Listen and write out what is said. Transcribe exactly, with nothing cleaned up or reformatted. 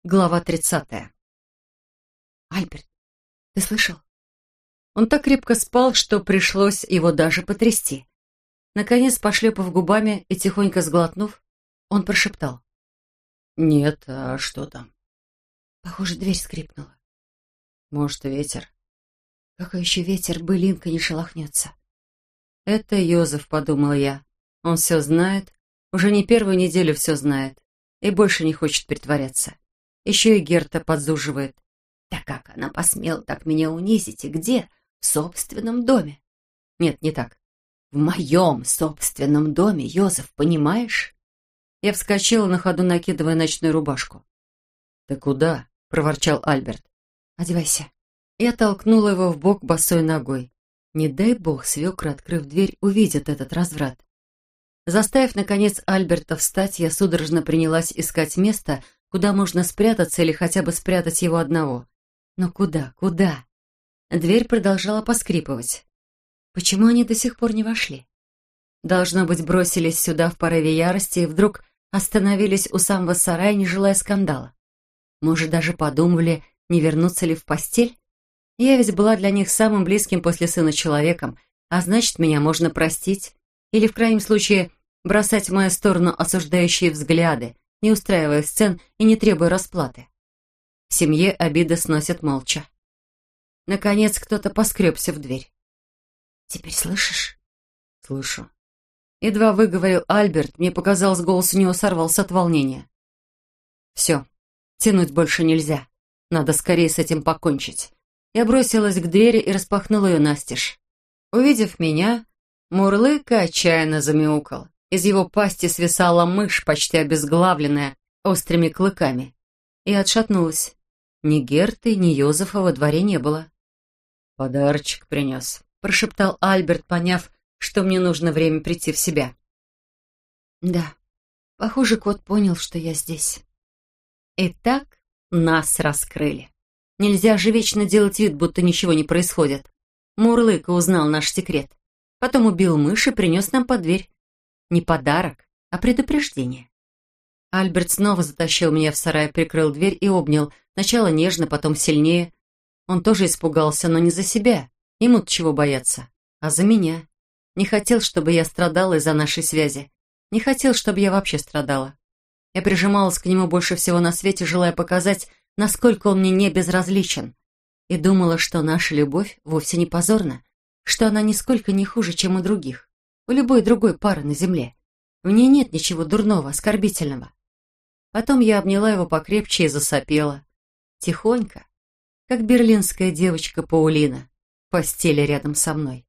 Глава тридцатая. «Альберт, ты слышал?» Он так крепко спал, что пришлось его даже потрясти. Наконец, пошлепав губами и тихонько сглотнув, он прошептал. «Нет, а что там?» Похоже, дверь скрипнула. «Может, ветер?» «Какой еще ветер, былинка не шелохнется?» «Это Йозеф», — подумал я. «Он все знает, уже не первую неделю все знает, и больше не хочет притворяться. Еще и Герта подзуживает. Да как она посмела так меня унизить и где? В собственном доме. Нет, не так. В моем собственном доме, Йозеф, понимаешь?» Я вскочила на ходу, накидывая ночную рубашку. «Ты куда?» — проворчал Альберт. «Одевайся». Я толкнула его в бок босой ногой. Не дай бог, свекра, открыв дверь, увидит этот разврат. Заставив, наконец, Альберта встать, я судорожно принялась искать место, куда можно спрятаться или хотя бы спрятать его одного. Но куда, куда? Дверь продолжала поскрипывать. Почему они до сих пор не вошли? Должно быть, бросились сюда в порыве ярости и вдруг остановились у самого сарая, не желая скандала. Может, даже подумывали, не вернуться ли в постель? Я ведь была для них самым близким после сына человеком, а значит, меня можно простить. Или, в крайнем случае, бросать в мою сторону осуждающие взгляды, не устраивая сцен и не требуя расплаты. В семье обиды сносят молча. Наконец кто-то поскребся в дверь. «Теперь слышишь?» «Слышу». Едва выговорил Альберт, мне показалось, голос у него сорвался от волнения. «Все, тянуть больше нельзя. Надо скорее с этим покончить». Я бросилась к двери и распахнула ее настежь. Увидев меня, Мурлыка отчаянно замяукал. Из его пасти свисала мышь, почти обезглавленная, острыми клыками. И отшатнулась. Ни Герты, ни Йозефа во дворе не было. «Подарочек принес», — прошептал Альберт, поняв, что мне нужно время прийти в себя. «Да, похоже, кот понял, что я здесь». Итак, нас раскрыли. Нельзя же вечно делать вид, будто ничего не происходит. Мурлыка узнал наш секрет. Потом убил мышь и принес нам под дверь. Не подарок, а предупреждение. Альберт снова затащил меня в сарай, прикрыл дверь и обнял. Сначала нежно, потом сильнее. Он тоже испугался, но не за себя. Ему-то чего бояться, а за меня. Не хотел, чтобы я страдала из-за нашей связи. Не хотел, чтобы я вообще страдала. Я прижималась к нему больше всего на свете, желая показать, насколько он мне не безразличен. И думала, что наша любовь вовсе не позорна, что она нисколько не хуже, чем у других, у любой другой пары на земле. В ней нет ничего дурного, оскорбительного. Потом я обняла его покрепче и засопела. Тихонько, как берлинская девочка Паулина, в постели рядом со мной.